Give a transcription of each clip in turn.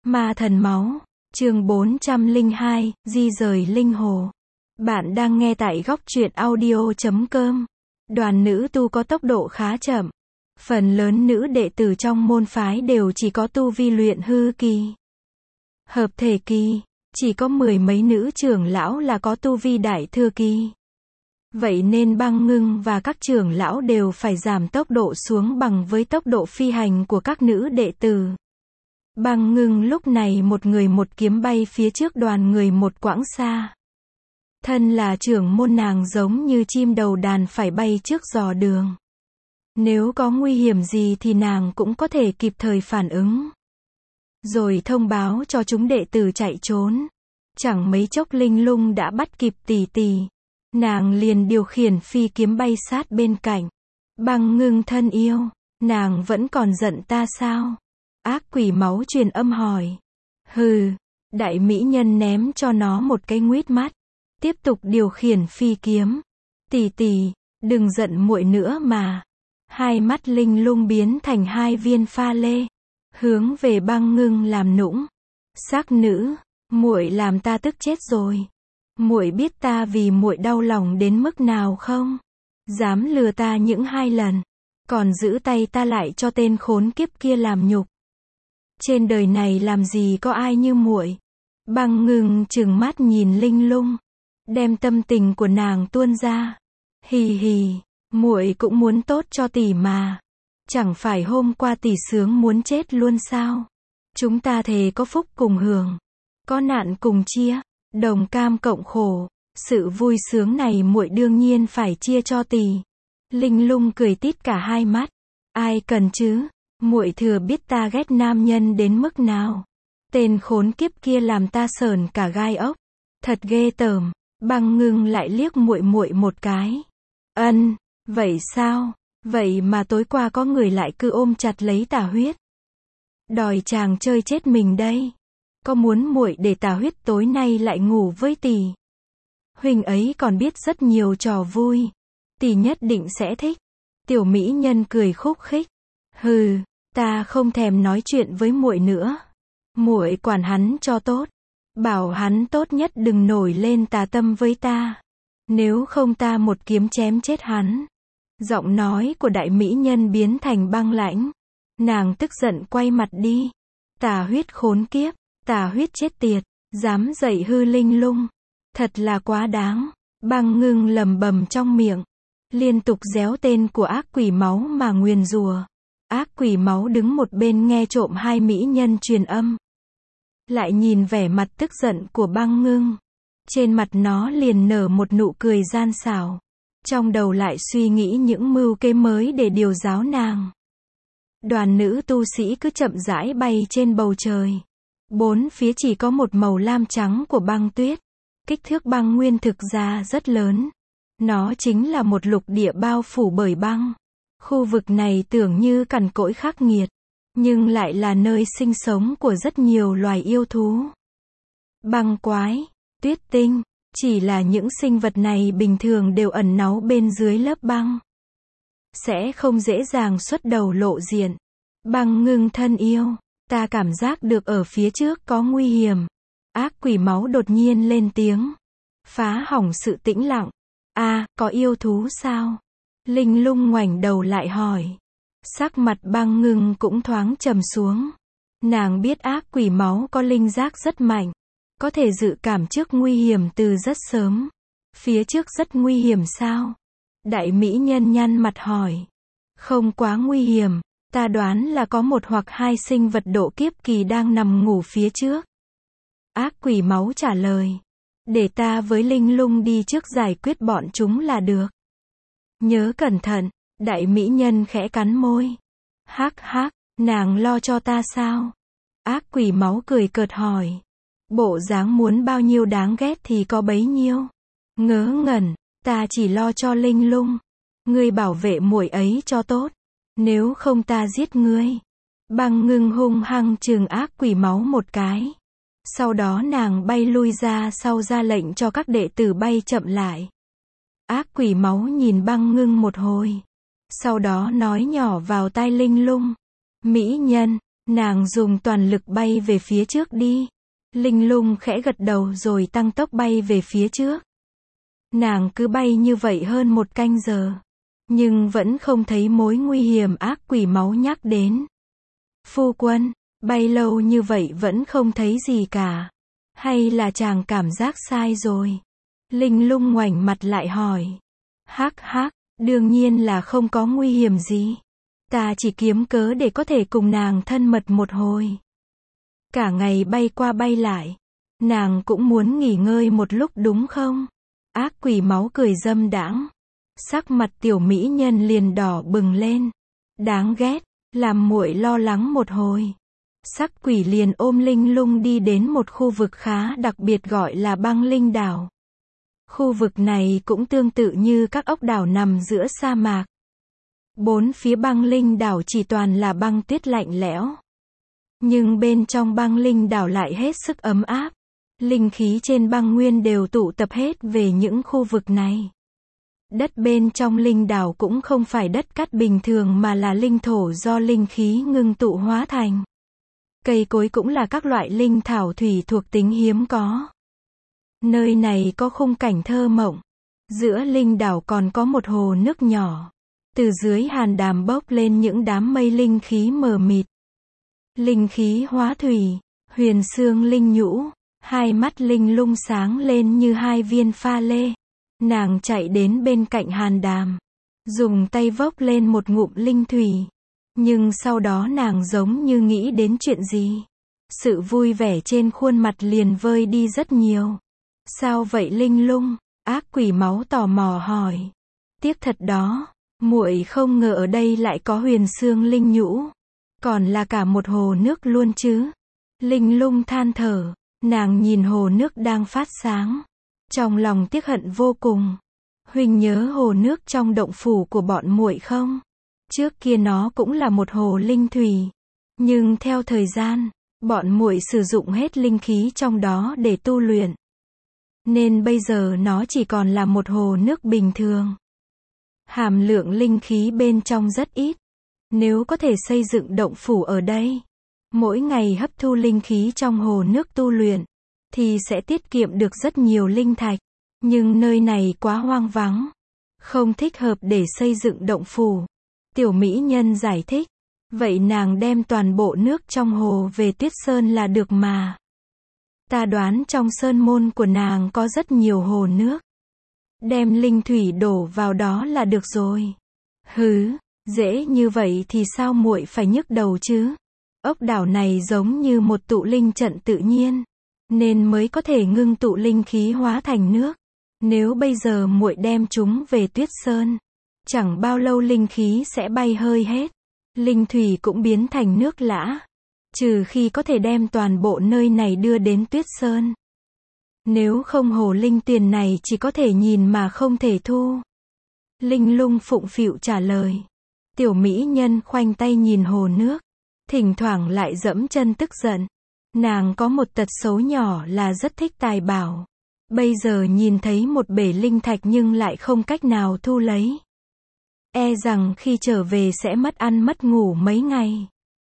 Ma thần máu, chương 402, di rời linh hồ. Bạn đang nghe tại góc truyện audio.com. Đoàn nữ tu có tốc độ khá chậm. Phần lớn nữ đệ tử trong môn phái đều chỉ có tu vi luyện hư kỳ, hợp thể kỳ, chỉ có mười mấy nữ trưởng lão là có tu vi đại thừa kỳ. Vậy nên Băng Ngưng và các trưởng lão đều phải giảm tốc độ xuống bằng với tốc độ phi hành của các nữ đệ tử. Băng Ngưng lúc này một người một kiếm bay phía trước đoàn người một quãng xa. Thân là trưởng môn nàng giống như chim đầu đàn phải bay trước dò đường. Nếu có nguy hiểm gì thì nàng cũng có thể kịp thời phản ứng, rồi thông báo cho chúng đệ tử chạy trốn. Chẳng mấy chốc Linh Lung đã bắt kịp tỷ tỷ. Nàng liền điều khiển phi kiếm bay sát bên cạnh. Băng Ngưng thân yêu, nàng vẫn còn giận ta sao? Ác quỷ máu truyền âm hỏi. Hừ, đại mỹ nhân ném cho nó một cái nguýt mắt. Tiếp tục điều khiển phi kiếm. Tỷ tỷ, đừng giận muội nữa mà. Hai mắt Linh Lung biến thành hai viên pha lê, hướng về Băng Ngưng làm nũng. Sắc nữ, muội làm ta tức chết rồi. Muội biết ta vì muội đau lòng đến mức nào không? Dám lừa ta những 2 lần, còn giữ tay ta lại cho tên khốn kiếp kia làm nhục. Trên đời này làm gì có ai như muội. Băng Ngưng trừng mắt nhìn Linh Lung, đem tâm tình của nàng tuôn ra. Hì hì, muội cũng muốn tốt cho tỷ mà. Chẳng phải hôm qua tỷ sướng muốn chết luôn sao? Chúng ta thề có phúc cùng hưởng, có nạn cùng chia, đồng cam cộng khổ. Sự vui sướng này muội đương nhiên phải chia cho tỷ. Linh Lung cười tít cả hai mắt. Ai cần chứ? Muội thừa biết ta ghét nam nhân đến mức nào. Tên khốn kiếp kia làm ta sởn cả gai ốc. Thật ghê tởm. Băng Ngưng lại liếc muội muội một cái. Ân, vậy sao? Vậy mà tối qua có người lại cứ ôm chặt lấy Tà Huyết, đòi chàng chơi chết mình đây. Có muốn muội để Tà Huyết tối nay lại ngủ với tỷ? Huynh ấy còn biết rất nhiều trò vui, tỷ nhất định sẽ thích. Tiểu mỹ nhân cười khúc khích. Hừ, ta không thèm nói chuyện với muội nữa. Muội quản hắn cho tốt, bảo hắn tốt nhất đừng nổi lên tà tâm với ta. Nếu không ta một kiếm chém chết hắn. Giọng nói của đại mỹ nhân biến thành băng lãnh. Nàng tức giận quay mặt đi. Tà Huyết khốn kiếp, Tà Huyết chết tiệt, dám dạy hư Linh Lung. Thật là quá đáng. Băng Ngưng lầm bầm trong miệng, liên tục réo tên của ác quỷ máu mà nguyền rủa. Ác quỷ máu đứng một bên nghe trộm hai mỹ nhân truyền âm, lại nhìn vẻ mặt tức giận của Băng Ngưng. Trên mặt nó liền nở một nụ cười gian xảo. Trong đầu lại suy nghĩ những mưu kế mới để điều giáo nàng. Đoàn nữ tu sĩ cứ chậm rãi bay trên bầu trời. Bốn phía chỉ có một màu lam trắng của băng tuyết. Kích thước băng nguyên thực ra rất lớn. Nó chính là một lục địa bao phủ bởi băng. Khu vực này tưởng như cằn cỗi khắc nghiệt, nhưng lại là nơi sinh sống của rất nhiều loài yêu thú. Băng quái, tuyết tinh, chỉ là những sinh vật này bình thường đều ẩn náu bên dưới lớp băng, sẽ không dễ dàng xuất đầu lộ diện. Băng Ngưng thân yêu, ta cảm giác được ở phía trước có nguy hiểm. Ác quỷ máu đột nhiên lên tiếng, phá hỏng sự tĩnh lặng. Có yêu thú sao? Linh Lung ngoảnh đầu lại hỏi. Sắc mặt Băng Ngưng cũng thoáng trầm xuống. Nàng biết ác quỷ máu có linh giác rất mạnh, có thể dự cảm trước nguy hiểm từ rất sớm. Phía trước rất nguy hiểm sao? Đại mỹ nhân nhăn mặt hỏi. Không quá nguy hiểm, ta đoán là có một hoặc hai sinh vật độ kiếp kỳ đang nằm ngủ phía trước. Ác quỷ máu trả lời. Để ta với Linh Lung đi trước giải quyết bọn chúng là được. Nhớ cẩn thận. Đại mỹ nhân khẽ cắn môi. Hắc hắc, nàng lo cho ta sao? Ác quỷ máu cười cợt hỏi. Bộ dáng muốn bao nhiêu đáng ghét thì có bấy nhiêu. Ngớ ngẩn, ta chỉ lo cho Linh Lung. Ngươi bảo vệ muội ấy cho tốt, nếu không ta giết ngươi. Băng Ngưng hung hăng trừng ác quỷ máu một cái. Sau đó nàng bay lui ra sau ra lệnh cho các đệ tử bay chậm lại. Ác quỷ máu nhìn Băng Ngưng một hồi, sau đó nói nhỏ vào tai Linh Lung. Mỹ nhân, Nàng dùng toàn lực bay về phía trước đi. Linh Lung khẽ gật đầu rồi tăng tốc bay về phía trước. Nàng cứ bay như vậy hơn 1 canh giờ. Nhưng vẫn không thấy mối nguy hiểm ác quỷ máu nhắc đến. Phu quân, bay lâu như vậy vẫn không thấy gì cả. Hay là chàng cảm giác sai rồi? Linh Lung ngoảnh mặt lại hỏi. Hắc hắc, đương nhiên là không có nguy hiểm gì. Ta chỉ kiếm cớ để có thể cùng nàng thân mật một hồi. Cả ngày bay qua bay lại. Nàng cũng muốn nghỉ ngơi một lúc đúng không? Ác quỷ máu cười dâm đãng. Sắc mặt tiểu mỹ nhân liền đỏ bừng lên. Đáng ghét, làm muội lo lắng một hồi. Sắc quỷ liền ôm Linh Lung đi đến một khu vực khá đặc biệt gọi là băng linh đảo. Khu vực này cũng tương tự như các ốc đảo nằm giữa sa mạc. 4 phía băng linh đảo chỉ toàn là băng tuyết lạnh lẽo. Nhưng bên trong băng linh đảo lại hết sức ấm áp. Linh khí trên băng nguyên đều tụ tập hết về những khu vực này. Đất bên trong linh đảo cũng không phải đất cát bình thường mà là linh thổ do linh khí ngưng tụ hóa thành. Cây cối cũng là các loại linh thảo thủy thuộc tính hiếm có. Nơi này có khung cảnh thơ mộng. Giữa linh đảo còn có một hồ nước nhỏ. Từ dưới hàn đàm bốc lên những đám mây linh khí mờ mịt. Linh khí hóa thủy, huyền xương linh nhũ. Hai mắt Linh Lung sáng lên như 2 viên pha lê. Nàng chạy đến bên cạnh hàn đàm. Dùng tay vốc lên một ngụm linh thủy. Nhưng sau đó nàng giống như nghĩ đến chuyện gì. Sự vui vẻ trên khuôn mặt liền vơi đi rất nhiều. Sao vậy Linh Lung? Ác quỷ máu tò mò hỏi. Tiếc thật đó, muội không ngờ ở đây lại có huyền xương linh nhũ. Còn là cả một hồ nước luôn chứ. Linh Lung than thở. Nàng nhìn hồ nước đang phát sáng. Trong lòng tiếc hận vô cùng. Huynh nhớ hồ nước trong động phủ của bọn muội không? Trước kia nó cũng là một hồ linh thủy. Nhưng theo thời gian, bọn muội sử dụng hết linh khí trong đó để tu luyện. Nên bây giờ nó chỉ còn là một hồ nước bình thường. Hàm lượng linh khí bên trong rất ít. Nếu có thể xây dựng động phủ ở đây, mỗi ngày hấp thu linh khí trong hồ nước tu luyện, thì sẽ tiết kiệm được rất nhiều linh thạch. Nhưng nơi này quá hoang vắng, không thích hợp để xây dựng động phủ. Tiểu mỹ nhân giải thích. Vậy nàng đem toàn bộ nước trong hồ về Tuyết Sơn là được mà. Ta đoán trong sơn môn của nàng có rất nhiều hồ nước. Đem linh thủy đổ vào đó là được rồi. Hứ, dễ như vậy thì sao muội phải nhức đầu chứ? Ốc đảo này giống như một tụ linh trận tự nhiên, nên mới có thể ngưng tụ linh khí hóa thành nước. Nếu bây giờ muội đem chúng về Tuyết Sơn, chẳng bao lâu linh khí sẽ bay hơi hết. Linh thủy cũng biến thành nước lã. Trừ khi có thể đem toàn bộ nơi này đưa đến Tuyết Sơn. Nếu không hồ linh tuyền này chỉ có thể nhìn mà không thể thu. Linh Lung phụng phịu trả lời. Tiểu mỹ nhân khoanh tay nhìn hồ nước. Thỉnh thoảng lại giẫm chân tức giận. Nàng có một tật xấu nhỏ là rất thích tài bảo. Bây giờ nhìn thấy một bể linh thạch nhưng lại không cách nào thu lấy. E rằng khi trở về sẽ mất ăn mất ngủ mấy ngày.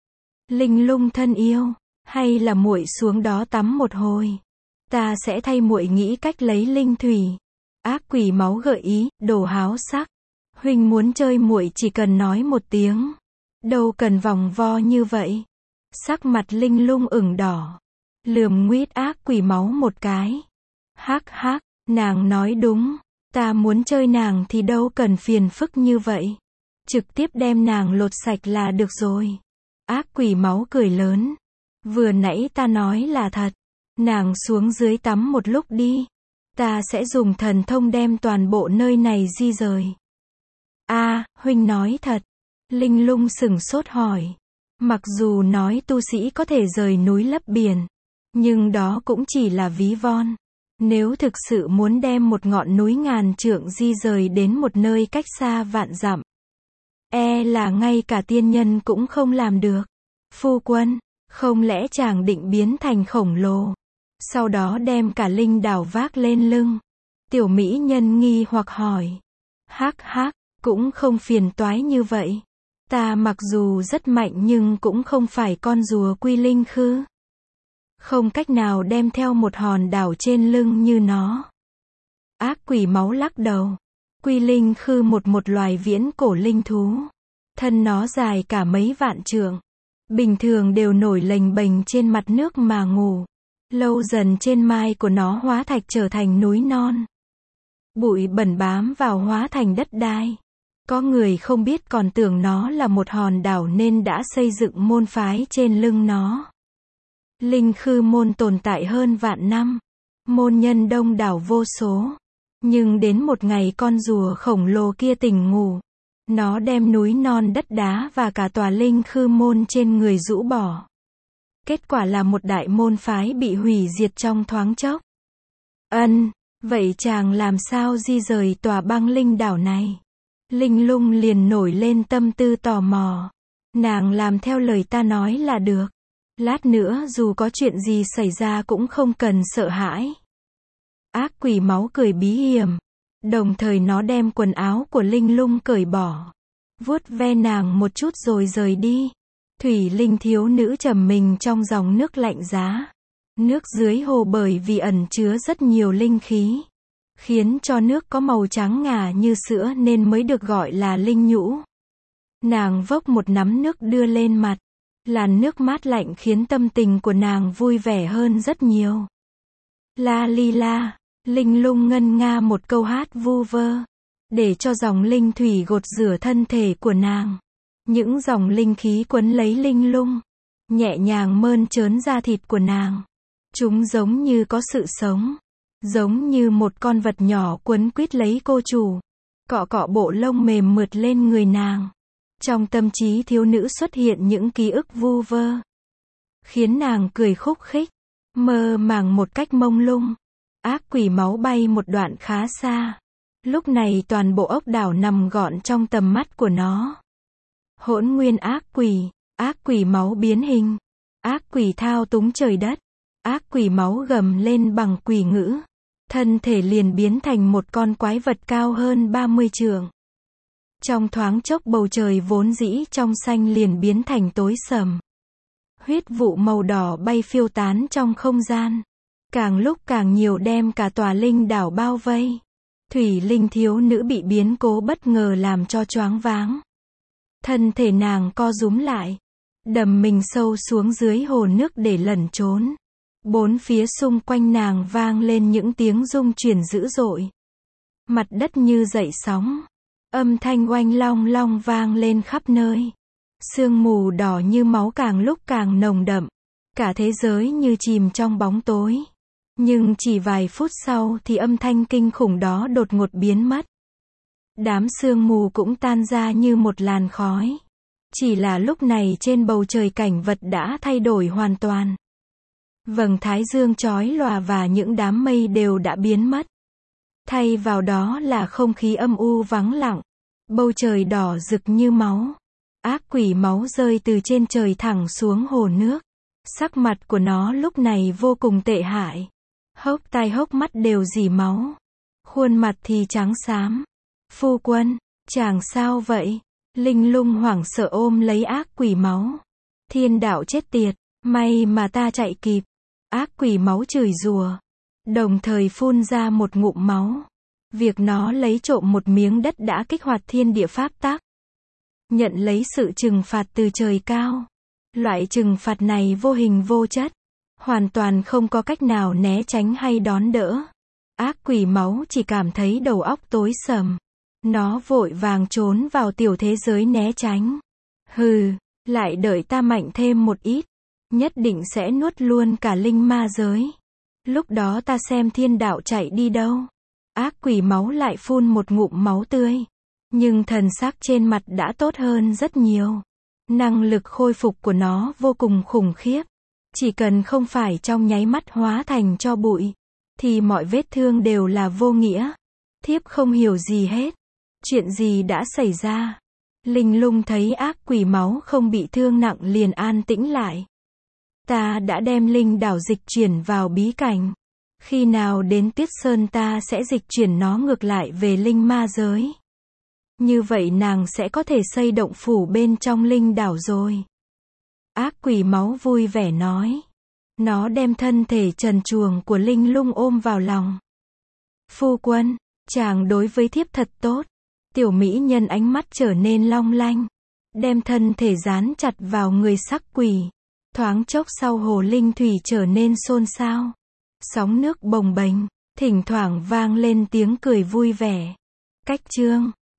Linh Lung thân yêu, hay là muội xuống đó tắm một hồi. Ta sẽ thay muội nghĩ cách lấy linh thủy. Ác quỷ máu gợi ý, đồ háo sắc. Huynh muốn chơi muội chỉ cần nói một tiếng. Đâu cần vòng vo như vậy. Sắc mặt Linh Lung ửng đỏ. Lườm nguýt ác quỷ máu một cái. Hắc hắc, nàng nói đúng. Ta muốn chơi nàng thì đâu cần phiền phức như vậy. Trực tiếp đem nàng lột sạch là được rồi. Ác quỷ máu cười lớn. Vừa nãy ta nói là thật. Nàng xuống dưới tắm một lúc đi. Ta sẽ dùng thần thông đem toàn bộ nơi này di rời. Huynh nói thật. Linh Lung sửng sốt hỏi. Mặc dù nói tu sĩ có thể rời núi lấp biển, nhưng đó cũng chỉ là ví von. Nếu thực sự muốn đem một ngọn núi ngàn trượng di rời đến một nơi cách xa vạn dặm, e là ngay cả tiên nhân cũng không làm được. Phu quân, không lẽ chàng định biến thành khổng lồ, sau đó đem cả linh đảo vác lên lưng? Tiểu mỹ nhân nghi hoặc hỏi. Hắc hắc, cũng không phiền toái như vậy. Ta mặc dù rất mạnh nhưng cũng không phải con rùa Quy Linh Khư. Không cách nào đem theo một hòn đảo trên lưng như nó. Ác quỷ máu lắc đầu. Quy Linh Khư một loài viễn cổ linh thú. Thân nó dài cả mấy vạn trượng. Bình thường đều nổi lềnh bềnh trên mặt nước mà ngủ. Lâu dần trên mai của nó hóa thạch trở thành núi non. Bụi bẩn bám vào hóa thành đất đai. Có người không biết còn tưởng nó là một hòn đảo nên đã xây dựng môn phái trên lưng nó. Linh Khư môn tồn tại hơn vạn năm. Môn nhân đông đảo vô số. Nhưng đến một ngày con rùa khổng lồ kia tỉnh ngủ. Nó đem núi non đất đá và cả tòa Linh Khư môn trên người rũ bỏ. Kết quả là một đại môn phái bị hủy diệt trong thoáng chốc. Vậy chàng làm sao di rời tòa băng linh đảo này? Linh Lung liền nổi lên tâm tư tò mò. Nàng làm theo lời ta nói là được. Lát nữa dù có chuyện gì xảy ra cũng không cần sợ hãi. Ác quỷ máu cười bí hiểm. Đồng thời nó đem quần áo của Linh Lung cởi bỏ. Vuốt ve nàng một chút rồi rời đi. Thủy Linh thiếu nữ trầm mình trong dòng nước lạnh giá. Nước dưới hồ bởi vì ẩn chứa rất nhiều linh khí. Khiến cho nước có màu trắng ngà như sữa nên mới được gọi là linh nhũ. Nàng vốc một nắm nước đưa lên mặt. Làn nước mát lạnh khiến tâm tình của nàng vui vẻ hơn rất nhiều. La li la, Linh Lung ngân nga một câu hát vu vơ. Để cho dòng linh thủy gột rửa thân thể của nàng. Những dòng linh khí quấn lấy Linh Lung. Nhẹ nhàng mơn trớn da thịt của nàng. Chúng giống như có sự sống. Giống như một con vật nhỏ quấn quýt lấy cô chủ. Cọ cọ bộ lông mềm mượt lên người nàng. Trong tâm trí thiếu nữ xuất hiện những ký ức vu vơ. Khiến nàng cười khúc khích. Mơ màng một cách mông lung. Ác quỷ máu bay một đoạn khá xa. Lúc này toàn bộ ốc đảo nằm gọn trong tầm mắt của nó. Hỗn nguyên ác quỷ máu biến hình. Ác quỷ thao túng trời đất. Ác quỷ máu gầm lên bằng quỷ ngữ. Thân thể liền biến thành một con quái vật cao hơn 30 trượng. Trong thoáng chốc bầu trời vốn dĩ trong xanh liền biến thành tối sầm. Huyết vụ màu đỏ bay phiêu tán trong không gian. Càng lúc càng nhiều đem cả tòa linh đảo bao vây. Thủy Linh thiếu nữ bị biến cố bất ngờ làm cho choáng váng. Thân thể nàng co rúm lại. Đầm mình sâu xuống dưới hồ nước để lẩn trốn. Bốn phía xung quanh nàng vang lên những tiếng rung chuyển dữ dội. Mặt đất như dậy sóng. Âm thanh oanh long long vang lên khắp nơi. Sương mù đỏ như máu càng lúc càng nồng đậm. Cả thế giới như chìm trong bóng tối. Nhưng chỉ vài phút sau thì âm thanh kinh khủng đó đột ngột biến mất. Đám sương mù cũng tan ra như một làn khói. Chỉ là lúc này trên bầu trời cảnh vật đã thay đổi hoàn toàn. Vầng thái dương chói lòa và những đám mây đều đã biến mất. Thay vào đó là không khí âm u vắng lặng. Bầu trời đỏ rực như máu. Ác quỷ máu rơi từ trên trời thẳng xuống hồ nước. Sắc mặt của nó lúc này vô cùng tệ hại. Hốc tai hốc mắt đều rỉ máu. Khuôn mặt thì trắng xám. Phu quân, chàng sao vậy? Linh Lung hoảng sợ ôm lấy ác quỷ máu. Thiên đạo chết tiệt, may mà ta chạy kịp. Ác quỷ máu chửi rủa. Đồng thời phun ra một ngụm máu. Việc nó lấy trộm một miếng đất đã kích hoạt thiên địa pháp tắc. Nhận lấy sự trừng phạt từ trời cao. Loại trừng phạt này vô hình vô chất. Hoàn toàn không có cách nào né tránh hay đón đỡ. Ác quỷ máu chỉ cảm thấy đầu óc tối sầm. Nó vội vàng trốn vào tiểu thế giới né tránh. Hừ, lại đợi ta mạnh thêm một ít. Nhất định sẽ nuốt luôn cả linh ma giới. Lúc đó ta xem thiên đạo chạy đi đâu. Ác quỷ máu lại phun một ngụm máu tươi. Nhưng thần sắc trên mặt đã tốt hơn rất nhiều. Năng lực khôi phục của nó vô cùng khủng khiếp. Chỉ cần không phải trong nháy mắt hóa thành tro bụi, thì mọi vết thương đều là vô nghĩa. Thiếp không hiểu gì hết. Chuyện gì đã xảy ra? Linh Lung thấy ác quỷ máu không bị thương nặng liền an tĩnh lại. Ta đã đem linh đảo dịch chuyển vào bí cảnh. Khi nào đến Tuyết Sơn ta sẽ dịch chuyển nó ngược lại về linh ma giới. Như vậy nàng sẽ có thể xây động phủ bên trong linh đảo rồi. Ác quỷ máu vui vẻ nói. Nó đem thân thể trần truồng của Linh Lung ôm vào lòng. Phu quân, chàng đối với thiếp thật tốt. Tiểu mỹ nhân ánh mắt trở nên long lanh. Đem thân thể dán chặt vào người sắc quỷ. Thoáng chốc sau hồ linh thủy trở nên xôn xao. Sóng nước bồng bềnh, thỉnh thoảng vang lên tiếng cười vui vẻ. Cách chương